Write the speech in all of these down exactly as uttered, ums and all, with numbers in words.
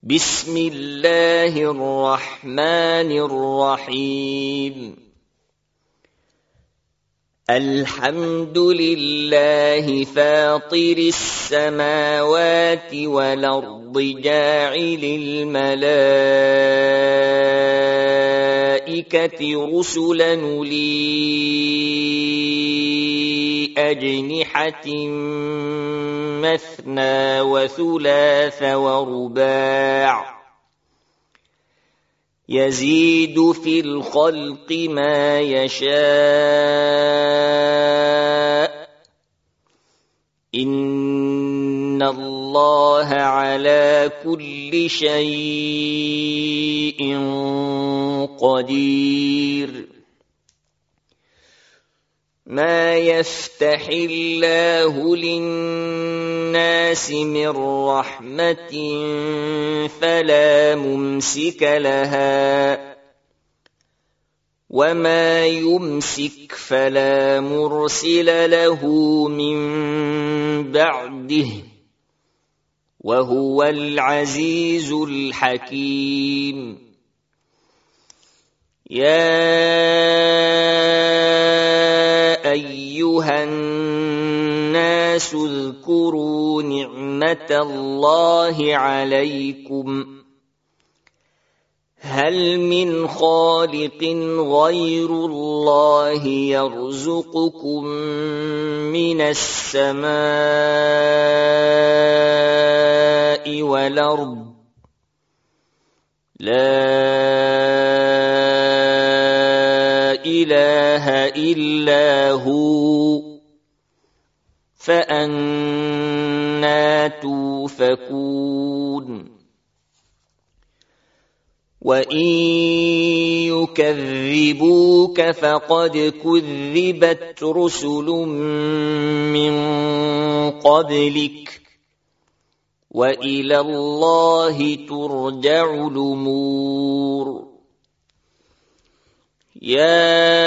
بسم الله الرحمن الرحيم الحمد لله فاطر السماوات والأرض جاعل الملائكة رسلا أولي أجنحة مثنى وثلاث ورباع يزيد في الخلق ما يشاء إن الله على كل شيء قدير ما يفتح الله للناس من رحمة فلا ممسك لها وما يمسك فلا مرسل له من بعده وهو العزيز الحكيم يا أيها الناس اذكروا نعمة الله عليكم هل من خالق غير الله يرزقكم من السماء والأرض لا إله إلا هو فأنى توفكون وإن يكذبوك فقد كذبت رسل من قبلك وإلى الله ترجع الأمور يا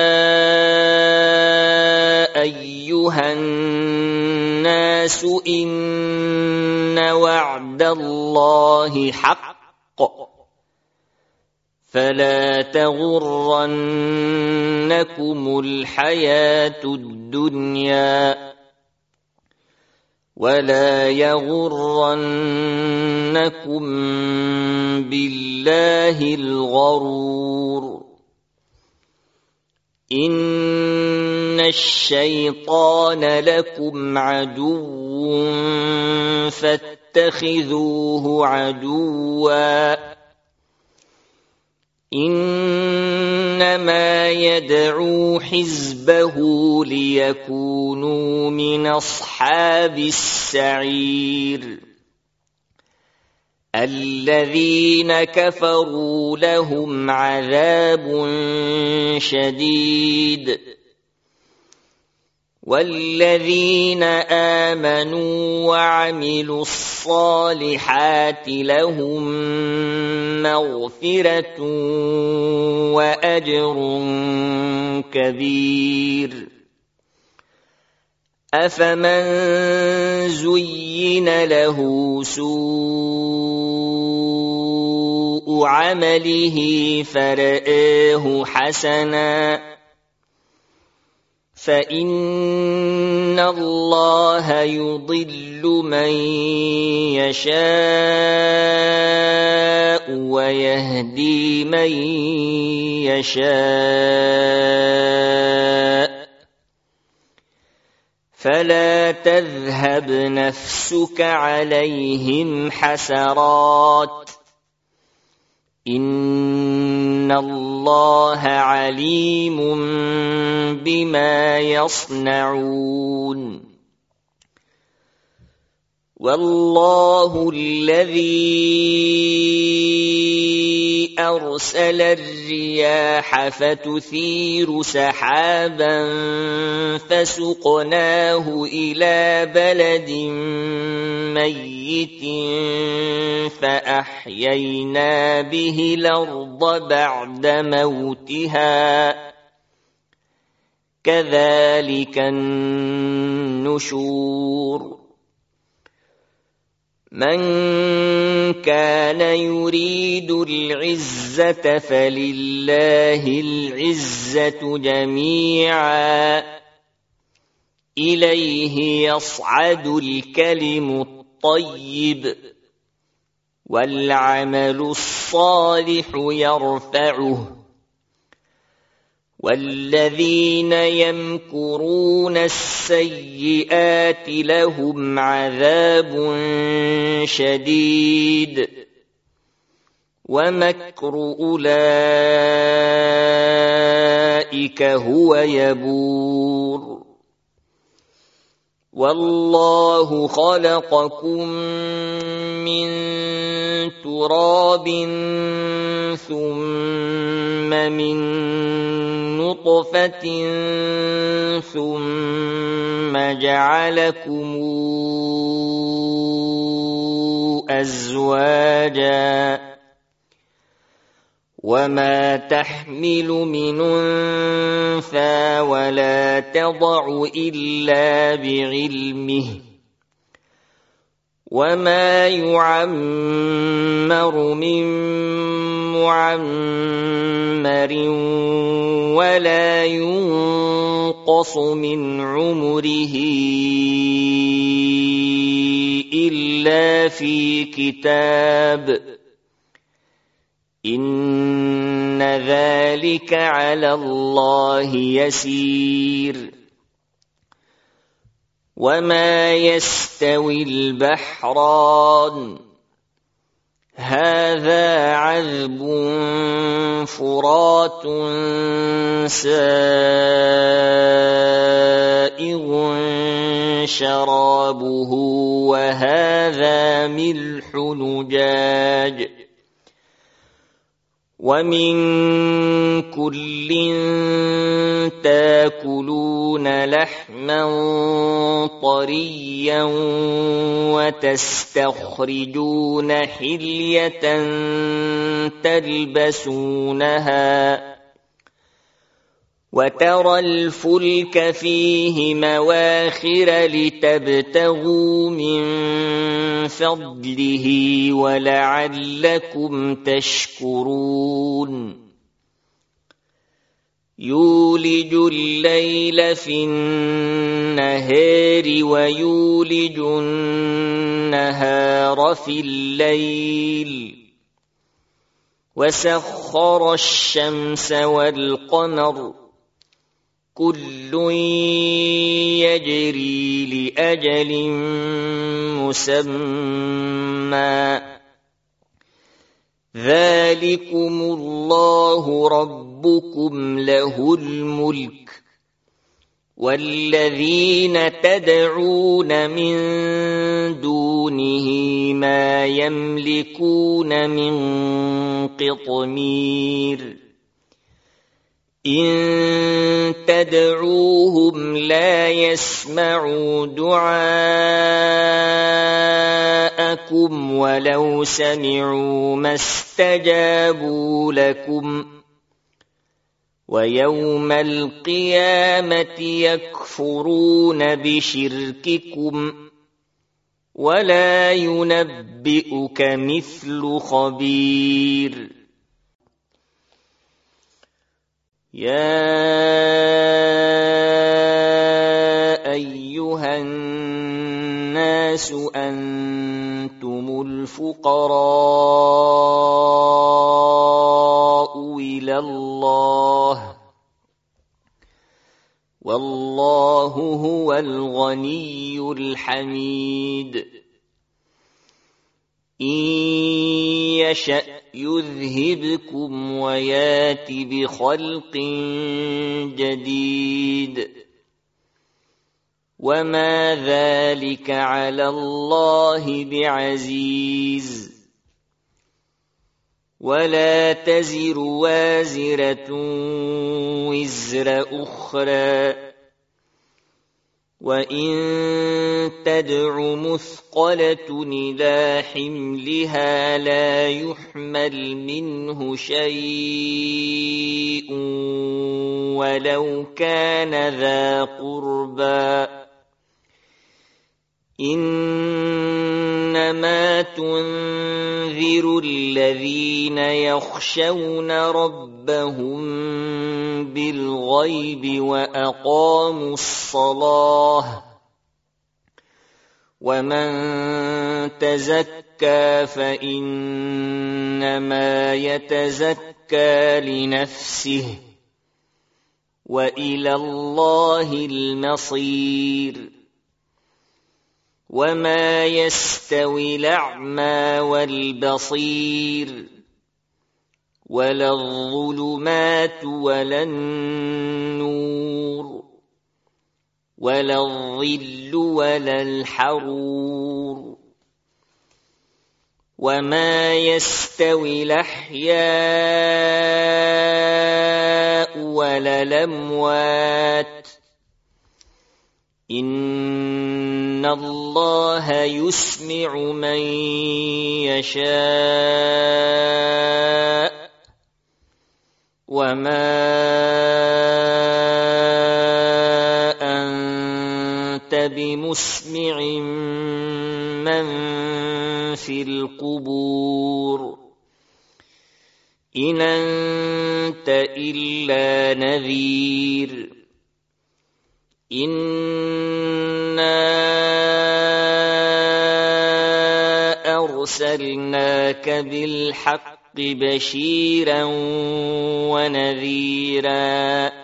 أيها الناس إن وعد الله حق فلا تغرنكم الحياة الدنيا ولا يغرنكم بالله الغرور إن الشيطان لكم عدو فاتخذوه عدوا إنما يدعو حزبه ليكونوا من أصحاب السعير الذين كفروا لهم عذاب شديد والذين آمنوا وعملوا الصالحات لهم مغفرة وأجر كبير أفمن زين له سوء عمله فرآه حسنا فإن الله يضل من يشاء ويهدي من يشاء فلا تذهب نفسك عليهم حسرات إن الله عليم بما يصنعون والله الذي أرسل الرياح فتثير سحابا فسقناه إلى بلد ميت فأحيينا به الأرض بعد موتها كذلك النشور من كان يريد العزة فلله العزة جميعا إليه يصعد الكلم الطيب والعمل الصالح يرفعه والذين يمكرون السيئات لهم عذاب شديد ومكر أولئك هو يبور والله خلقكم من تراب ثم من نطفة ثم جعلكم أزواجا وما تحمل من أنثى ولا تضع إلا بعلمه وما يعمر من معمر ولا ينقص من عمره إلا في كتاب إن ذلك على الله يسير وما يستوي البحران هذا عذب فرات سائغ شرابه وهذا ملح نجاج ومن كل تاكلون لحما طريا وتستخرجون حلية تلبسونها وترى الفلك فيه مواخر لتبتغوا من فضله ولعلكم تشكرون يولج الليل في النهار ويولج النهار في الليل وسخر الشمس والقمر كل يجري لأجل مسمى ذلكم الله ربكم له الملك والذين تدعون من دونه ما يملكون من قطمير إن تدعوهم لا يسمعوا دعاءكم ولو سمعوا ما استجابوا لكم ويوم القيامة يكفرون بشرككم ولا ينبئك مثل خبير يا أيها الناس أنتم الفقراء إلى الله والله هو الغني الحميد إن يشأ يذهبكم ويات بخلق جديد وما ذلك على الله بعزيز ولا تزر وازرة وزر أخرى وإن تدع مثقلة إلى حملها لا يحمل منه شيء ولو كان ذا قربى إن إنما تنذر الذين يخشون ربهم بالغيب وأقاموا الصلاة ومن تزكى فإنما يتزكى لنفسه وإلى الله المصير وما يستوي الأعمى والبصير ولا الظلمات ولا النور ولا الظل ولا الحرور وما يستوي الأحياء ولا الأموات إن الله يسمع من يشاء وما أنت بمسمع من في القبور إن أنت إلا نذير إنا أرسلناك بالحق بشيرا ونذيرا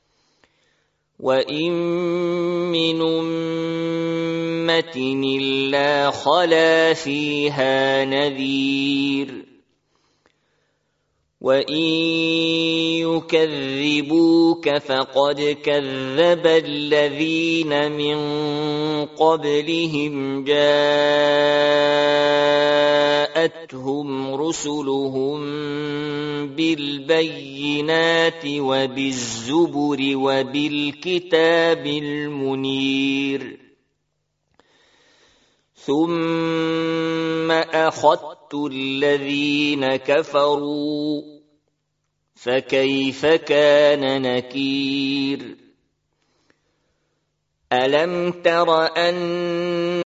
وإن من أمة إلا خلا فيها نذير وإن يكذبوك فقد كذب الذين من قبلهم جاءتهم رسلهم بالبينات وبالزبر وبالكتاب المنير ثم أخذت الذين كفروا فكيف كان نكير ألم تر أن